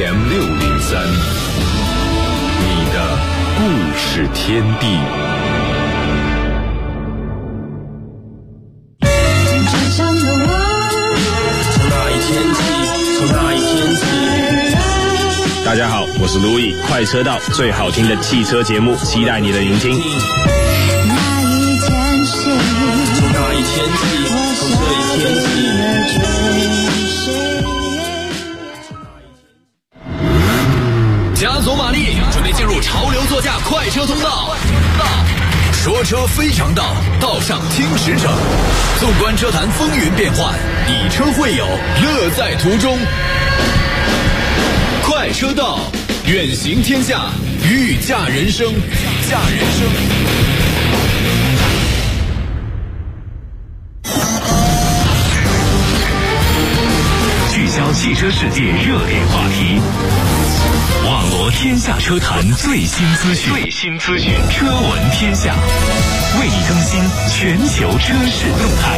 FM603，你的故事天地。 大家好，我是路易，快车道最好听的汽车节目，期待你的聆听。 那一天起，从那一天起，从这一天起，加足马力，准备进入潮流座驾快车通道。说车非常道，道上听驰骋。纵观车坛风云变幻，以车会友，乐在途中。快车道，远行天下，御驾人生，御驾人生。 聚焦汽车世界热点话题，网罗天下车坛最新资讯，车闻天下，为你更新全球车市动态。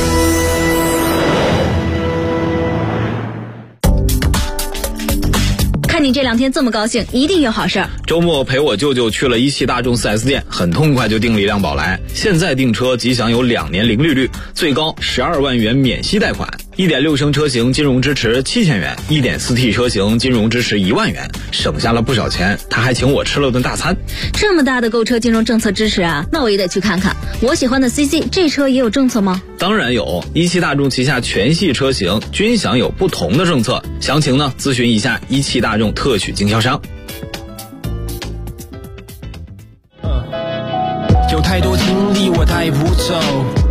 看你这2天这么高兴，一定有好事儿。 周末陪我舅舅去了一汽大众 4S 店，很痛快就订了一辆宝来。现在订车即享有2年零利率，最高12万元免息贷款。1.6升车型金融支持7000元，1.4T 车型金融支持1万元，省下了不少钱。他还请我吃了顿大餐。 这么大的购车金融政策支持啊，那我也得去看看。我喜欢的 CC 这车也有政策吗？ 当然有，一汽大众旗下全系车型均享有不同的政策，详情呢咨询一下一汽大众特许经销商。 有太多经历我带不走。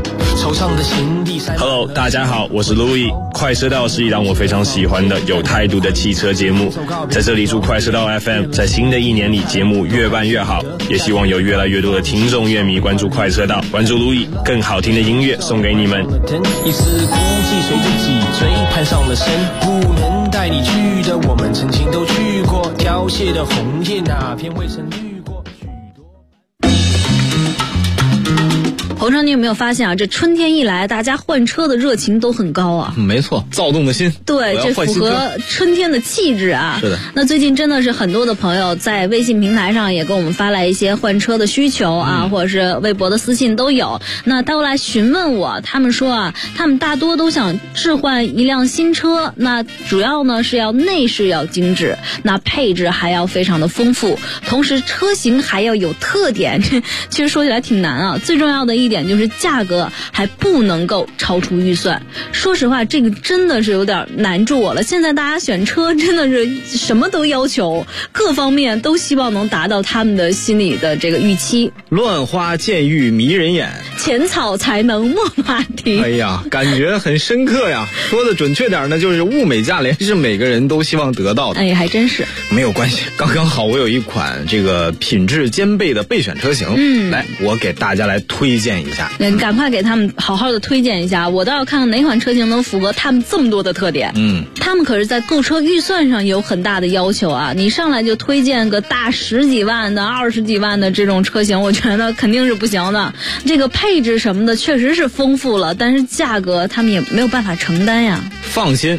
Hello， 大家好，我是路易。快车道是一档我非常喜欢的有态度的汽车节目，在这里祝快车道 FM 在新的一年里节目越办越好，也希望有越来越多的听众乐迷关注快车道，关注路易，更好听的音乐送给你们。 一丝孤寂随着脊椎攀上了身，不能带你去的我们曾经都去过，凋谢的红叶哪片未曾绿过。 洪超，你有没有发现啊？这春天一来，大家换车的热情都很高啊。 没错，躁动的心。 对，这符合春天的气质啊。 是的。 那最近真的是很多的朋友在微信平台上也给我们发来一些换车的需求啊，或者是微博的私信都有。那都来询问我，他们说啊，他们大多都想置换一辆新车，那主要呢是要内饰要精致，那配置还要非常的丰富，同时车型还要有特点。这其实说起来挺难啊。最重要的一点就是价格还不能够超出预算。说实话，这个真的是有点难住我了。现在大家选车真的是什么都要求，各方面都希望能达到他们的心里的这个预期。 乱花渐欲迷人眼， 浅草才能没马蹄。 哎呀，感觉很深刻呀。说的准确点呢，就是物美价廉是每个人都希望得到的。 哎，还真是。 没有关系，刚刚好我有一款这个品质兼备的备选车型，来，我给大家来推荐一下。 赶快给他们好好的推荐一下，我倒要看看哪款车型能符合他们这么多的特点。他们可是在购车预算上有很大的要求啊！你上来就推荐个大10几万的、20几万的这种车型，我觉得肯定是不行的。这个配置什么的确实是丰富了，但是价格他们也没有办法承担呀。 放心，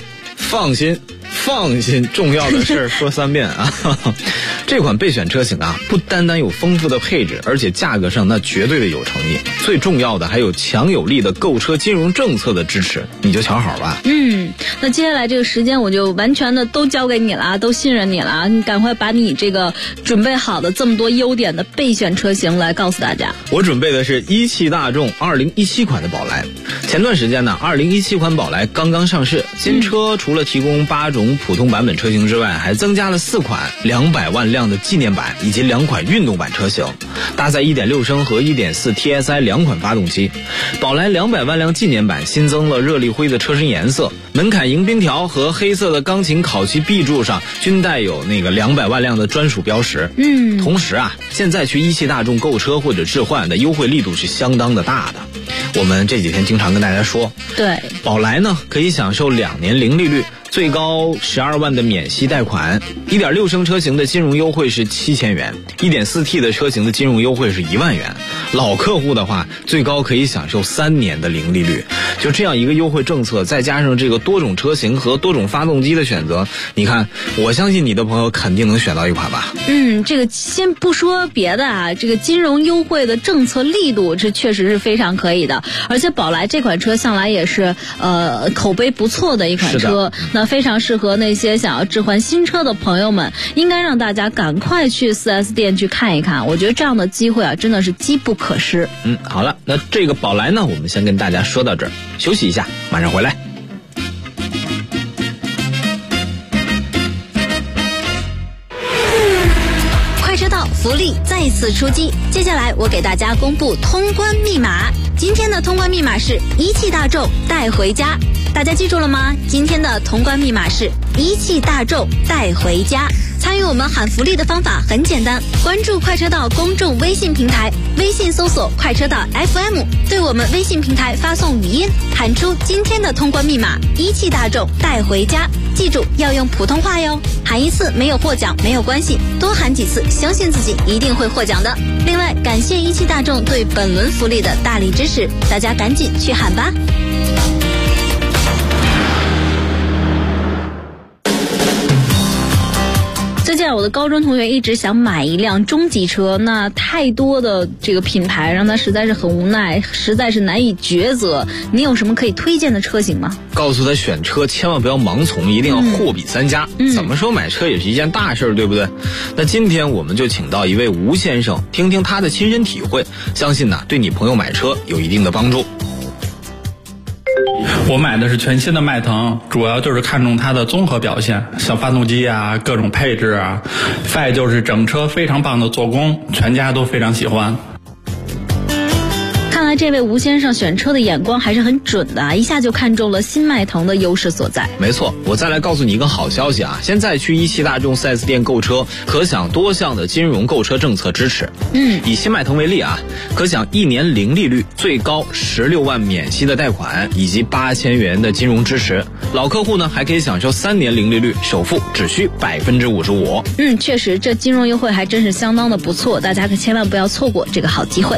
重要的事儿说3遍啊！这款备选车型啊，不单单有丰富的配置，而且价格上那绝对的有诚意。最重要的还有强有力的购车金融政策的支持，你就瞧好吧。 那接下来这个时间我就完全的都交给你了，都信任你了，你赶快把你这个准备好的这么多优点的备选车型来告诉大家。 我准备的是一汽大众2017款的宝来。前段时间呢，2017款宝来刚刚上市，新车除了提供8种普通版本车型之外，还增加了4款200万辆的纪念版以及2款运动版车型，搭载1.6升和1.4 TSI 2款发动机。宝来200万辆纪念版新增了热力灰的车身颜色，门槛迎宾条和黑色的钢琴烤漆壁柱上均带有那个200万辆的专属标识。同时啊，现在去一汽大众购车或者置换的优惠力度是相当的大的。我们这几天经常跟大家说， 对， 宝来呢可以享受2年零利率， 最高12万的免息贷款，1.6升车型的金融优惠是7000元，1.4T 的车型的金融优惠是1万元。老客户的话，最高可以享受3年的零利率。就这样一个优惠政策，再加上这个多种车型和多种发动机的选择，你看，我相信你的朋友肯定能选到一款吧。 这个先不说别的啊，这个金融优惠的政策力度，这确实是非常可以的。而且宝来这款车向来也是口碑不错的一款车，那非常适合那些想要置换新车的朋友们，应该让大家赶快去 4S 店去看一看。我觉得这样的机会啊，真的是机不可失。 好了，那这个宝来呢，我们先跟大家说到这儿，休息一下，马上回来。 快车道福利再次出击，接下来我给大家公布通关密码。今天的通关密码是一汽大众带回家，大家记住了吗？今天的通关密码是一汽大众带回家。参与我们喊福利的方法很简单，关注快车道公众微信平台，微信搜索快车道 FM， 对我们微信平台发送语音，喊出今天的通关密码一汽大众带回家，记住要用普通话哟。喊一次没有获奖没有关系，多喊几次，相信自己一定会获奖的。另外感谢一汽大众对本轮福利的大力支持，大家赶紧去喊吧。最近我的高中同学一直想买一辆中级车，那太多的这个品牌让他实在是很无奈，实在是难以抉择。你有什么可以推荐的车型吗？ 告诉他选车千万不要盲从，一定要货比三家。怎么说买车也是一件大事，对不对？那今天我们就请到一位吴先生，听听他的亲身体会，相信对你朋友买车有一定的帮助。 我买的是全新的迈腾，主要就是看重它的综合表现，像发动机啊、各种配置啊，再就是整车非常棒的做工，全家都非常喜欢。 看来这位吴先生选车的眼光还是很准的，一下就看中了新迈腾的优势所在。 没错，我再来告诉你一个好消息啊！现在去一汽大众 4S 店购车，可享多项的金融购车政策支持。以新迈腾为例啊，可享1年零利率，最高16万免息的贷款，以及8000元的金融支持。老客户呢，还可以享受3年零利率，首付只需55%。 确实，这金融优惠还真是相当的不错，大家可千万不要错过这个好机会。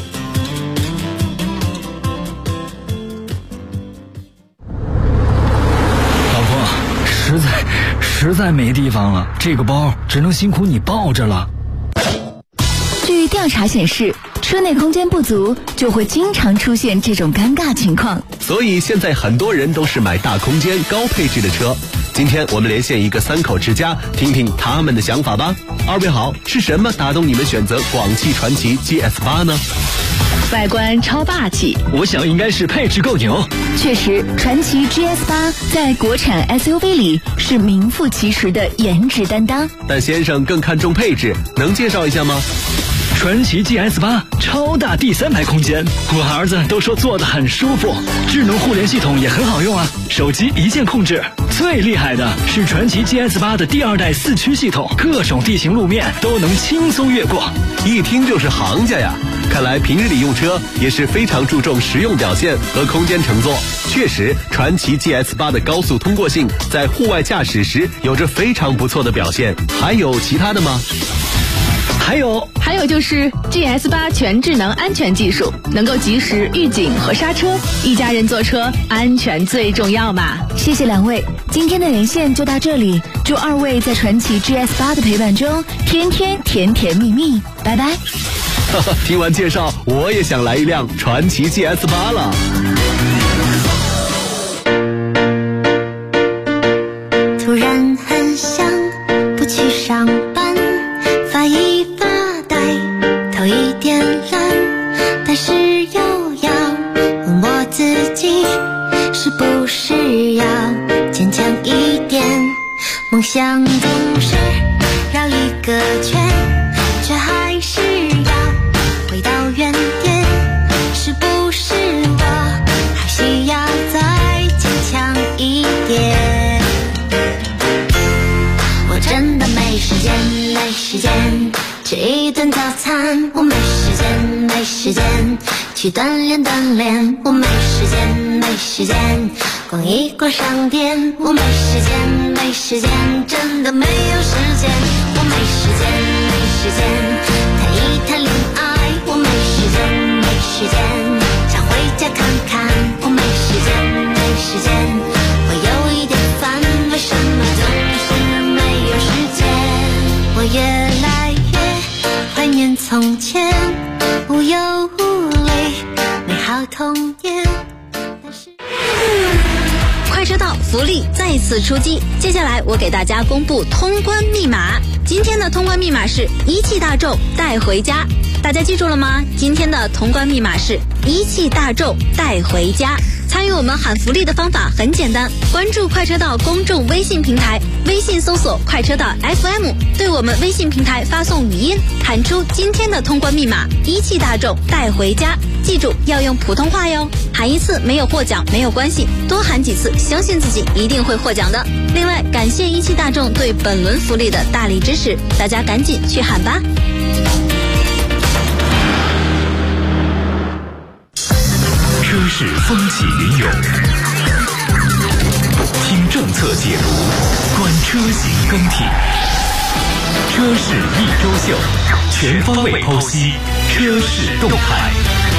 实在没地方了，这个包只能辛苦你抱着了。 据调查显示，车内空间不足就会经常出现这种尴尬情况， 所以现在很多人都是买大空间高配置的车。今天我们连线一个3口之家，听听他们的想法吧。二位好，是什么打动你们选择广汽传祺 GS8 呢？ 外观超霸气， 我想应该是配置够牛。 确实，传祺 GS8 在国产 SUV 里是名副其实的颜值担当。 但先生更看重配置，能介绍一下吗？ 传祺 GS8 超大第3排空间，我儿子都说坐得很舒服，智能互联系统也很好用啊，手机一键控制。最厉害的是传祺 GS8 的第2代4驱系统，各种地形路面都能轻松越过， 一听就是行家呀。看来平日里用车也是非常注重实用表现和空间乘坐。确实，传祺 GS8 的高速通过性在户外驾驶时有着非常不错的表现。还有其他的吗？ 还有就是 GS8 全智能安全技术，能够及时预警和刹车，一家人坐车安全最重要嘛。谢谢两位，今天的连线就到这里，祝2位在传祺 GS8 的陪伴中天天甜甜蜜蜜，拜拜。 听完介绍，我也想来一辆传祺 GS8 了。 突然很想不去上班，发一发呆，头一点蓝，但是又要问我自己，是不是要坚强一点？梦想总是绕一个圈，却还是要回到原点，是不是我还需要再坚强一点？我真的没时间吃一顿早餐，我没时间去锻炼，我没时没时间逛一逛商店，我没时间，没时间，真的没有时间，我没时间，没时间谈一谈恋爱，我没时间，没时间想回家看看，我没时间，没时间，我有一点烦，为什么总是没有时间？我越来越怀念从前，无忧无虑，美好童年。 快车道福利再次出击，接下来我给大家公布通关密码。今天的通关密码是一汽大众带回家，大家记住了吗？今天的通关密码是一汽大众带回家。参与我们喊福利的方法很简单，关注快车道公众微信平台，微信搜索快车道 FM， 对我们微信平台发送语音，喊出今天的通关密码一汽大众带回家，记住要用普通话哟。喊一次没有获奖没有关系，多喊几次，相信自己一定会获奖的。另外感谢一汽大众对本轮福利的大力支持，大家赶紧去喊吧。 车市风起云涌，听政策解读，观车型更替。车市一周秀，全方位剖析车市动态。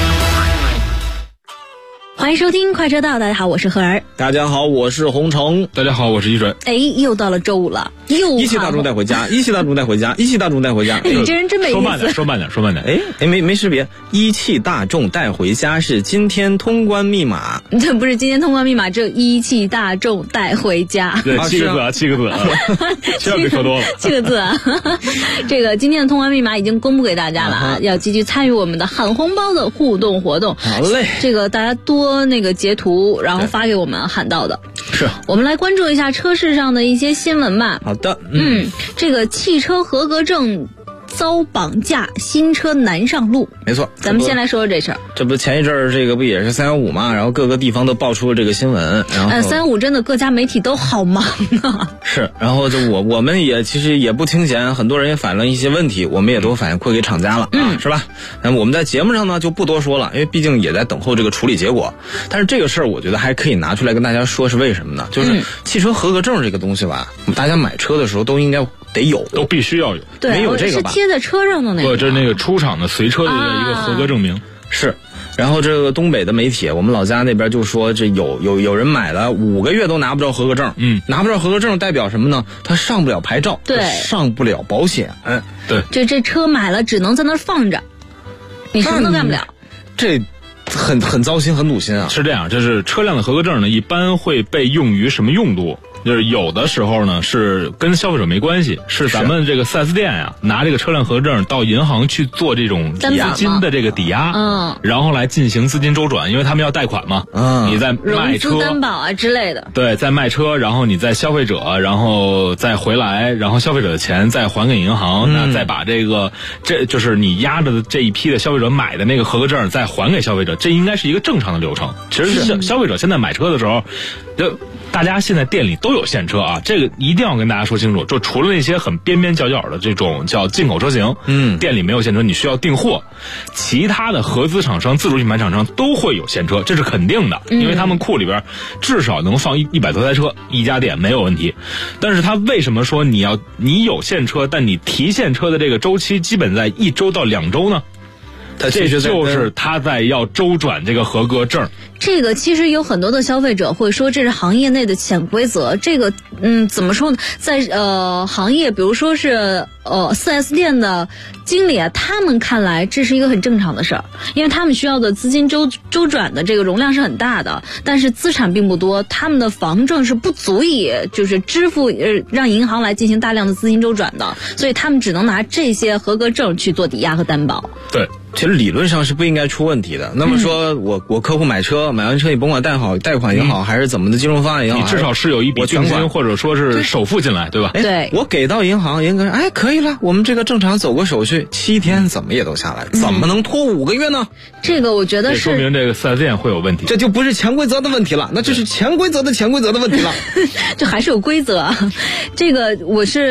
欢迎收听快车道，大家好，我是何儿。 大家好，我是洪城。 大家好，我是一水。 哎，又到了周五了，又一汽大众带回家，一汽大众带回家，一汽大众带回家。 哎，你这人真没意思。 说慢点。 哎，没识别。一汽大众带回家是今天通关密码。 这不是今天通关密码，这一汽大众带回家。 对，7个字啊，7个字啊，千万别说多了。 7个字啊，这个今天的通关密码已经公布给大家了啊，要积极参与我们的喊红包的互动活动。 好嘞， 这个大家多那个截图，然后发给我们喊到的。 是， 我们来关注一下车市上的一些新闻吧。 好的， 这个汽车合格证遭绑架，新车难上路。 没错， 咱们先来说说这事儿。 这不前一阵儿这个不也是315嘛，然后各个地方都爆出了这个新闻。然后 315真的各家媒体都好忙啊。 是，然后就我们也其实也不清闲，很多人也反映了一些问题，我们也都反映馈给厂家了啊，是吧？那么我们在节目上呢就不多说了，因为毕竟也在等候这个处理结果。但是这个事儿我觉得还可以拿出来跟大家说，是为什么呢？就是汽车合格证这个东西吧，大家买车的时候都应该得有， 都必须要有。 对， 没有这个吧？ 是贴在车上的那个。 不，这是那个出厂的随车的一个合格证明。 是。然后这个东北的媒体，我们老家那边就说，这有人买了5个月都拿不着合格证，拿不着合格证代表什么呢？他上不了牌照， 对， 上不了保险， 对， 这车买了只能在那儿放着，你什么都干不了。 这很糟心，很堵心啊！ 是这样，就是车辆的合格证呢，一般会被用于什么用途？就是有的时候呢是跟消费者没关系，是咱们这个 4S 店呀，拿这个车辆合格证到银行去做这种资金的这个抵押，然后来进行资金周转，因为他们要贷款嘛，你在卖车、 融资担保啊之类的， 对，在卖车，然后你在消费者，然后再回来，然后消费者的钱再还给银行，那再把这就是你压着的这一批的消费者买的那个合格证再还给消费者，这应该是一个正常的流程。其实消费者现在买车的时候，就大家现在店里都有现车啊，这个一定要跟大家说清楚。就除了那些很边边角角的这种叫进口车型，店里没有现车，你需要订货。其他的合资厂商、自主品牌厂商都会有现车，这是肯定的，因为他们库里边至少能放100多台车，一家店没有问题。但是他为什么说你有现车，但你提现车的这个周期基本在1周到2周呢？这就是他在要周转这个合格证。 这个其实有很多的消费者会说这是行业内的潜规则。这个怎么说呢？在行业，比如说是4S 店的经理啊，他们看来这是一个很正常的事儿，因为他们需要的资金周转的这个容量是很大的，但是资产并不多，他们的房证是不足以就是支付让银行来进行大量的资金周转的，所以他们只能拿这些合格证去做抵押和担保。 对。 其实理论上是不应该出问题的。那么说我客户买车，买完车你甭管贷款也好，还是怎么的金融方案也好， 你至少是有一笔定金或者说是首付进来，对吧？ 对， 我给到银行，银行可以了，我们这个正常走个手续，7天怎么也都下来，怎么能拖5个月呢？ 这个我觉得是说明这个4S店会有问题， 这就不是潜规则的问题了，那这是潜规则的问题了。 这还是有规则。这个我是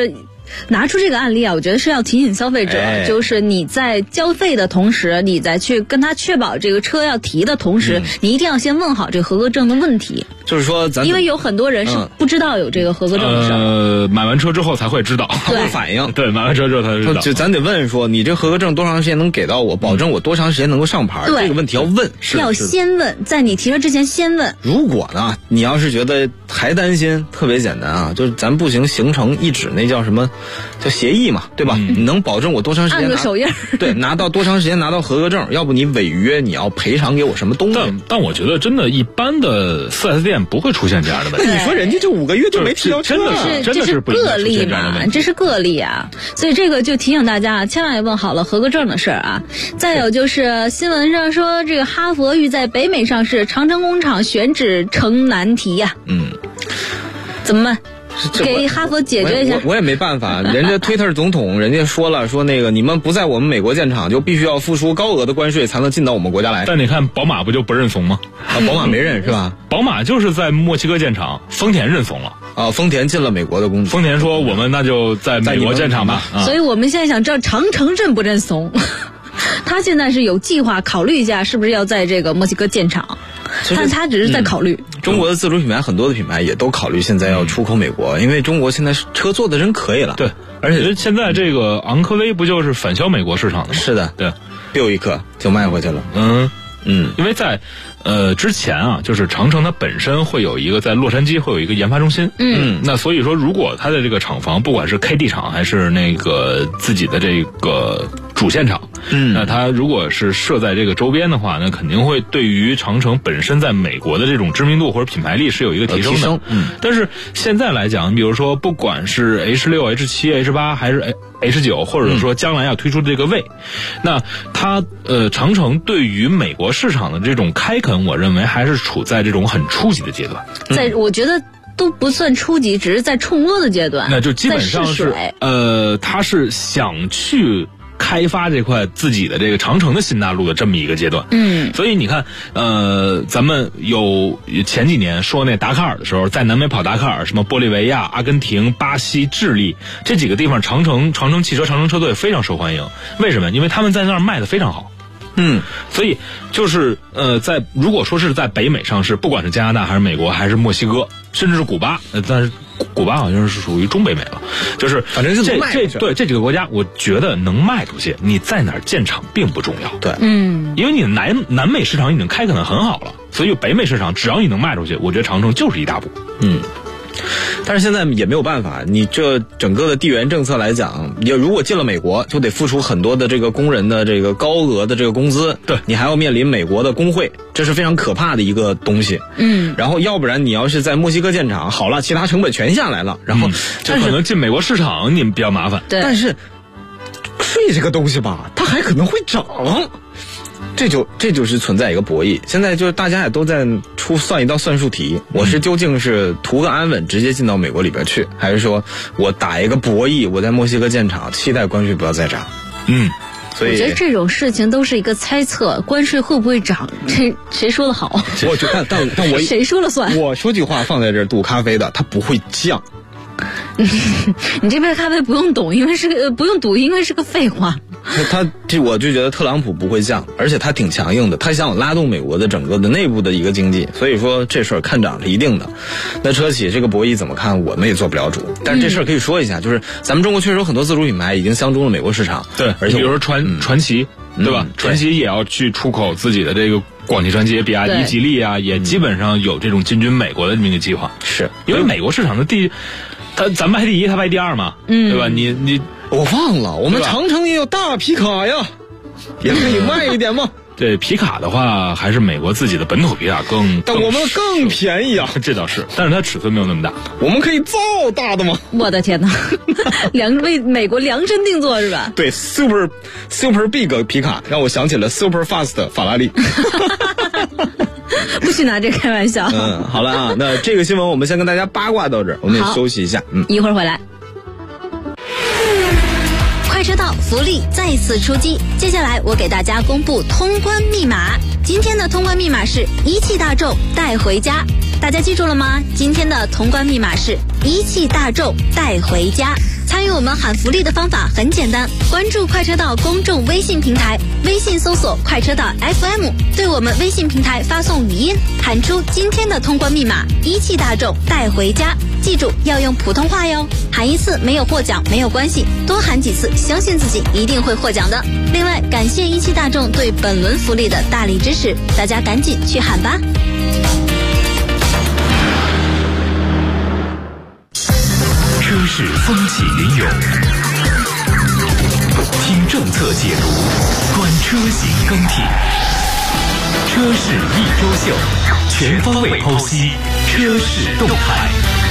拿出这个案例啊，我觉得是要提醒消费者，就是你在交费的同时，你在去跟他确保这个车要提的同时，你一定要先问好这个合格证的问题。 就是说因为有很多人是不知道有这个合格证的事儿。 买完车之后才会知道， 他会反应。 对，买完车之后才知道。 就咱得问说，你这合格证多长时间能给到我？保证我多长时间能够上牌？这个问题要问， 要先问，在你提车之前先问。 如果呢，你要是觉得还担心，特别简单啊，就是咱不行形成一纸那叫什么，叫协议嘛，对吧？你能保证我多长时间按个手印？ 对，拿到多长时间拿到合格证？要不你违约，你要赔偿给我什么东西？ 但我觉得真的，一般的 4S 店不会出现这样的问题。 你说人家就5个月就没提交车， 这是个例嘛？这是个例啊，所以这个就提醒大家，千万要问好了合格证的事儿啊。再有就是新闻上说，这个哈佛欲在北美上市，长城工厂选址成难题呀。怎么办？给哈佛解决一下。 我也没办法，人家 Twitter 总统人家说了，说那个你们不在我们美国建厂，就必须要付出高额的关税才能进到我们国家来。 但你看宝马不就不认怂吗？ 宝马没认是吧？ 宝马就是在墨西哥建厂，丰田认怂了。 丰田进了美国的公司， 丰田说我们那就在美国建厂吧。 所以我们现在想知道长城认不认怂？他现在是有计划考虑一下是不是要在这个墨西哥建厂，但他只是在考虑。 中国的自主品牌很多的品牌也都考虑现在要出口美国，因为中国现在车做的真可以了。 对，而且现在这个昂科威不就是反销美国市场的吗？ 是的， 对 ，biu一克就卖回去了。 因为在之前啊，就是长城它本身会有一个在洛杉矶会有一个研发中心。那所以说，如果它的这个厂房不管是 KD 厂还是那个自己的这个主线厂，那它如果是设在这个周边的话，那肯定会对于长城本身在美国的这种知名度或者品牌力是有一个提升的。但是现在来讲，比如说不管是 H6、H7、H8 还是 H9， 或者说将来要推出的这个魏，那它长城对于美国市场的这种开垦，我认为还是处在这种很初级的阶段。 我觉得都不算初级，只是在触摸的阶段。 那就基本上是他是想去开发这块自己的这个长城的新大陆的这么一个阶段。所以你看，咱们有前几年说那达喀尔的时候，在南美跑达喀尔，什么玻利维亚、阿根廷、巴西、智利这几个地方，长城汽车、长城车队非常受欢迎。为什么？因为他们在那儿卖的非常好。所以就是如果说是在北美上市，不管是加拿大还是美国还是墨西哥，甚至是古巴，但是古巴好像是属于中北美了，就是反正是卖这几个国家，我觉得能卖出去，你在哪儿建厂并不重要。 对， 因为你南美市场已经开垦的很好了，所以北美市场只要你能卖出去，我觉得长城就是一大步。 但是现在也没有办法，你这整个的地缘政策来讲，你如果进了美国，就得付出很多的这个工人的这个高额的这个工资， 对， 你还要面临美国的工会，这是非常可怕的一个东西。然后要不然你要是在墨西哥建厂，好了，其他成本全下来了，然后就可能进美国市场你们比较麻烦。 对， 但是税这个东西吧，它还可能会涨。这就是存在一个博弈，现在就是大家也都在算一道算术题，我是究竟是图个安稳直接进到美国里边去，还是说我打一个博弈，我在墨西哥建厂，期待关税不要再涨。所以我觉得这种事情都是一个猜测，关税会不会涨，这谁说的好？ 我觉得但我谁说了算？ 我说句话放在这儿，赌咖啡的它不会降。 你这杯咖啡不用懂，因为不用赌，因为是个废话。 我就觉得特朗普不会降，而且他挺强硬的，他想拉动美国的整个的内部的一个经济，所以说这事儿看涨是一定的。那车企这个博弈怎么看，我们也做不了主。但是这事儿可以说一下，就是咱们中国确实有很多自主品牌已经相中了美国市场。 对，而且比如说传祺，对吧？传祺也要去出口自己的这个广汽传祺、比亚迪、吉利啊，也基本上有这种进军美国的这么一个计划。 是因为美国市场的咱们排第一，他排第二嘛，对吧？ 我忘了，我们长城也有大皮卡呀，也可以卖一点嘛。 对，皮卡的话还是美国自己的本土皮卡但我们更便宜啊。 这倒是，但是它尺寸没有那么大。 我们可以造大的吗？ 我的天哪，为美国量身定做是吧？ 对 ，super big 皮卡让我想起了 super fast 法拉利。 不许拿这开玩笑。 好了啊，那这个新闻我们先跟大家八卦到这儿，我们也休息一下。 一会儿回来。 快车道福利再次出击，接下来我给大家公布通关密码。今天的通关密码是一汽大众带回家，大家记住了吗？今天的通关密码是一汽大众带回家。 参与我们喊福利的方法很简单，关注快车道公众微信平台，微信搜索快车道 FM， 对我们微信平台发送语音，喊出今天的通关密码一汽大众带回家，记住要用普通话哟。喊一次没有获奖没有关系，多喊几次，相信自己一定会获奖的。另外，感谢一汽大众对本轮福利的大力支持，大家赶紧去喊吧。 车市风起云涌，听政策解读，观车型更替，车市一周秀，全方位剖析车市动态。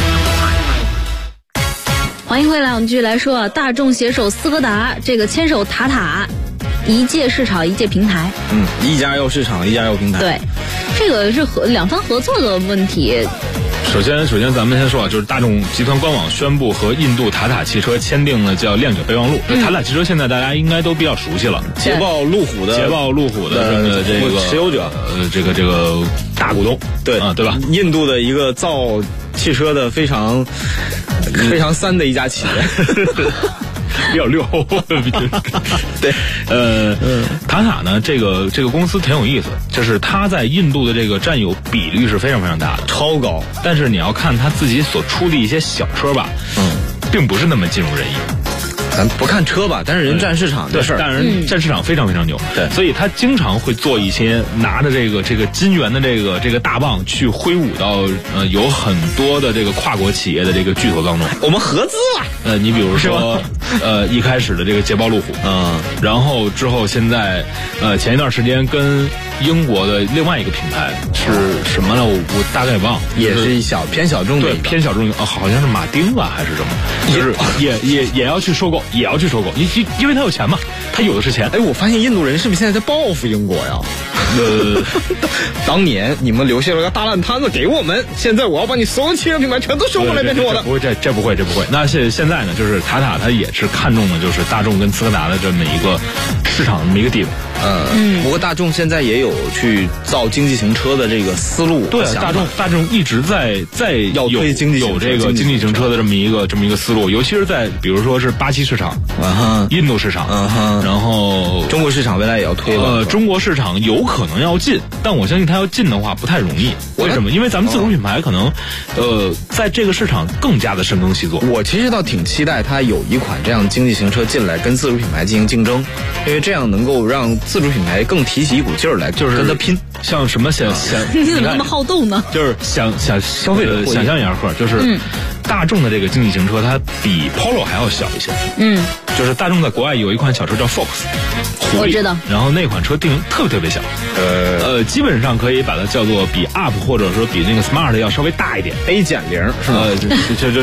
欢迎回来，我们继续来说大众携手斯柯达，这个牵手塔塔，一届市场一届平台。 一家要市场，一家要平台。 对，这个是两方合作的问题。 首先咱们先说啊，就是大众集团官网宣布和印度塔塔汽车签订了叫靓者备忘录。塔塔汽车现在大家应该都比较熟悉了， 捷豹路虎的这个持有者， 这个大股东， 对对吧？ 印度的一个造汽车的非常三的一家企业。 比较溜， 对， 塔塔呢，这个公司挺有意思，就是它在印度的这个占有比例是非常非常大的， 超高。 但是你要看它自己所出的一些小车吧，并不是那么尽如人意。 咱不看车吧，但是人占市场的事儿， 但是占市场非常非常牛， 对， 所以他经常会做一些拿着这个金元的这个大棒去挥舞到有很多的这个跨国企业的这个巨头当中， 我们合资了。 你比如说一开始的这个捷豹路虎，然后之后现在前一段时间跟英国的另外一个品牌是什么呢？我大概忘了， 也是偏小众的， 对，偏小众，好像是马丁吧还是什么，就是也要去收购。也要去收购，因为他有钱嘛，他有的是钱。 哎，我发现印度人是不是现在在报复英国呀？当年你们留下了个大烂摊子给我们，现在我要把你所有汽车品牌全都收过来变成我的。 不会，这不会。那现在呢，就是塔塔它也是看中的就是大众跟斯柯达的这么一个市场这么一个地位。 不过大众现在也有去造经济型车的这个思路。 对，大众一直在要推经济有这个经济型车的这么一个思路，尤其是在比如说是巴西市场、印度市场，然后中国市场未来也要推了。 中国市场有可能要进，但我相信它要进的话不太容易。为什么？因为咱们自主品牌可能在这个市场更加的深耕细作。 我其实倒挺期待它有一款这样经济型车进来跟自主品牌进行竞争，因为这样能够让自主品牌更提起一股劲儿来，就是跟它拼。 像什么你怎么那么好动呢？ 就是消费者想象一下，就是大众的这个经济型车，它比 Polo 还要小一些。就是大众在国外有一款小车叫 Fox， 我知道。 然后那款车定特别小，基本上可以把它叫做比 Up 或者说比那个 Smart 要稍微大一点 ，A 减0是吧？ 就是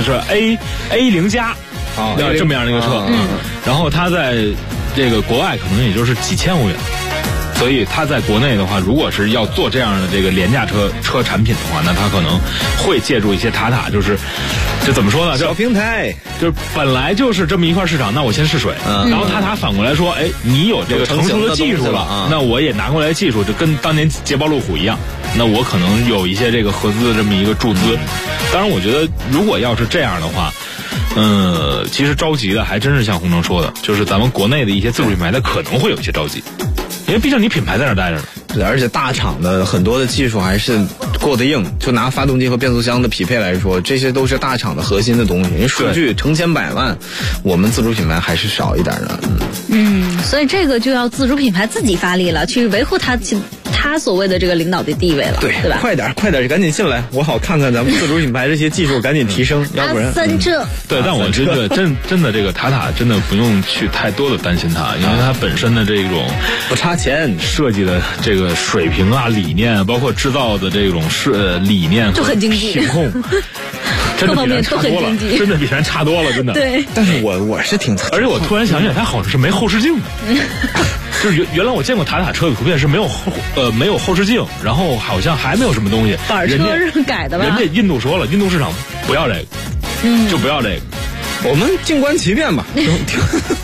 A0加这么样的一个车。然后它在这个国外可能也就是几千欧元。所以他在国内的话，如果是要做这样的这个廉价车产品的话，那他可能会借助一些塔塔，就是这怎么说呢？ 小平台， 就是本来就是这么一块市场，那我先试水，然后塔塔反过来说，哎，你有这个成熟的技术了，那我也拿过来技术，就跟当年捷豹路虎一样，那我可能有一些这个合资的这么一个注资。当然，我觉得如果要是这样的话，其实着急的还真是像洪城说的，就是咱们国内的一些自主品牌，它可能会有一些着急。因为毕竟你品牌在那儿待着呢， 对，而且大厂的很多的技术还是过得硬。就拿发动机和变速箱的匹配来说，这些都是大厂的核心的东西。人数据成千百万，我们自主品牌还是少一点的。 所以这个就要自主品牌自己发力了，去维护他所谓的这个领导的地位了，对吧？ 快点，赶紧进来，我好看看咱们自主品牌这些技术赶紧提升，要不然。 对，但我觉得真的这个塔塔真的不用去太多的担心它，因为它本身的这种不差钱， 设计的这个水平啊、理念，包括制造的这种理念就很经济， 品控。真的比人差多了，真的比人差多了，真的。 对， 但是我是挺， 而且我突然想起来，它好像是没后视镜的。就是原来我见过塔塔车的图片是没有后视镜，然后好像还没有什么东西。 板车是改的吧？ 人家印度说了，印度市场不要这个，就不要这个。 我们静观其变吧。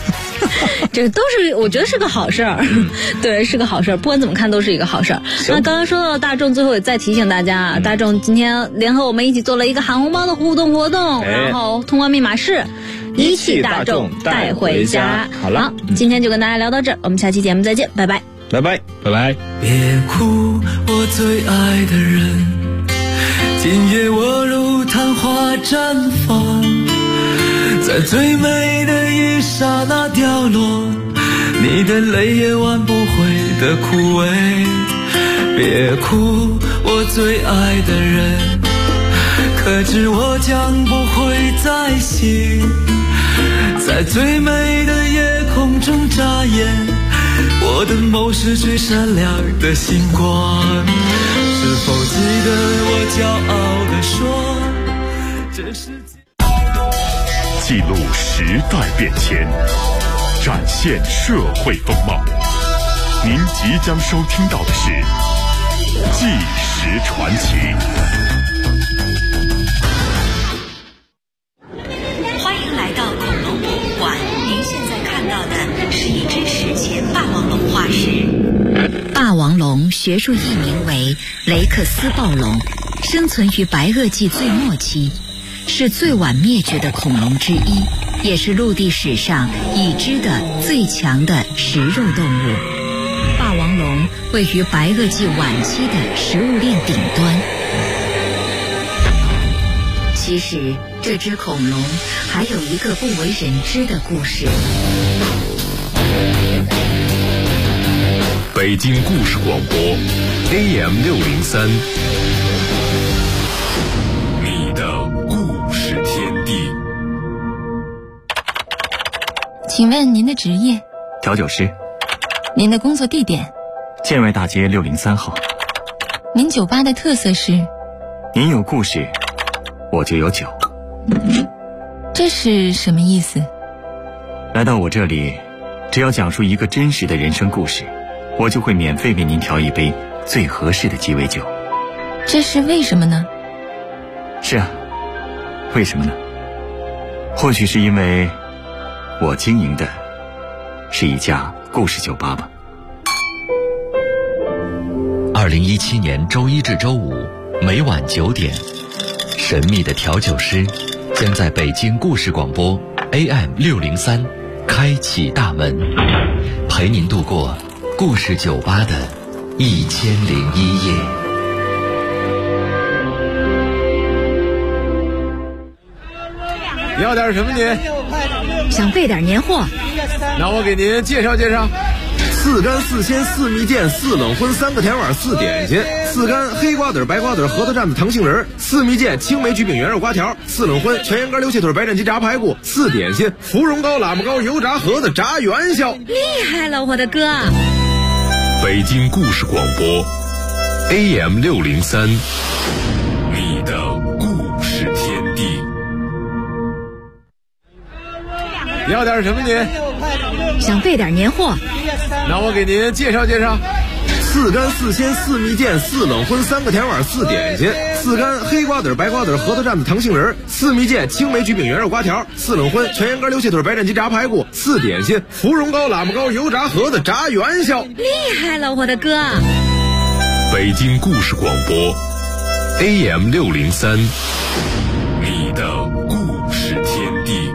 这个都是我觉得是个好事儿，对，是个好事儿，不管怎么看都是一个好事儿。那刚刚说到大众，最后也再提醒大家，大众今天联合我们一起做了一个喊红包的互动活动，然后通关密码是一汽大众带回家。 好了， 今天就跟大家聊到这儿，我们下期节目再见，拜拜， 拜拜，拜拜。 别哭，我最爱的人，今夜我如昙花绽放，在最美的一刹那掉落，你的泪也挽不回的枯萎。别哭，我最爱的人，可知我将不会再醒，在最美的夜空中眨眼，我的眸是最闪亮的星光。是否记得我骄傲地说，这世界记录时代变迁，展现社会风貌。您即将收听到的是《纪实传奇》。 欢迎来到恐龙博物馆，您现在看到的是一只史前霸王龙化石。霸王龙学术译名为雷克斯暴龙，生存于白垩纪最末期，是最晚灭绝的恐龙之一，也是陆地史上已知的最强的食肉动物。霸王龙位于白垩纪晚期的食物链顶端。其实这只恐龙还有一个不为人知的故事。 北京故事广播 AM603， 你的故事天地。 请问您的职业？ 调酒师。 您的工作地点？ 建瑞大街603号。 您酒吧的特色是？ 您有故事，我就有酒。 这是什么意思？ 来到我这里，只要讲述一个真实的人生故事，我就会免费为您调一杯最合适的鸡尾酒。 这是为什么呢？ 是啊，为什么呢？或许是因为我经营的是一家故事酒吧吧。 2017年周一至周五每晚9点，神秘的调酒师将在北京故事广播 AM603 开启大门，陪您度过故事酒吧的1001夜。 要点什么您？ 想备点年货。 那我给您介绍介绍：4干4鲜4蜜饯4冷荤3个甜碗4点心，4干黑瓜子白瓜子核桃蘸子糖杏仁，4蜜饯青梅焗饼圆肉瓜条，4冷荤全羊肝溜切腿白斩鸡炸排骨，4点心芙蓉糕喇嘛糕油炸盒子炸元宵。 厉害了，我的哥！ 北京故事广播 AM603， 你的故事天地。 要点什么您？ 想备点年货。 那我给您介绍介绍：4干4鲜4蜜饯4冷荤3个甜碗4点心，4干黑瓜子白瓜子核桃蘸子糖杏仁，4蜜饯青梅焗饼圆肉瓜条，4冷荤全羊肝溜切腿白斩鸡炸排骨，4点心芙蓉糕喇嘛糕油炸盒子炸元宵。 厉害了，我的哥！ 北京故事广播 AM603， 你的故事天地。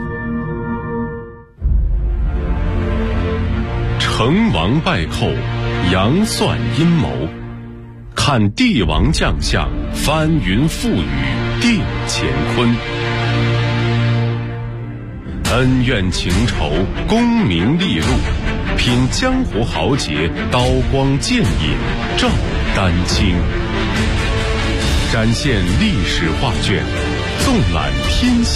成王败寇，杨算阴谋，看帝王将相，翻云覆雨定乾坤。恩怨情仇，功名利禄，品江湖豪杰，刀光剑影照丹青。展现历史画卷，纵览天下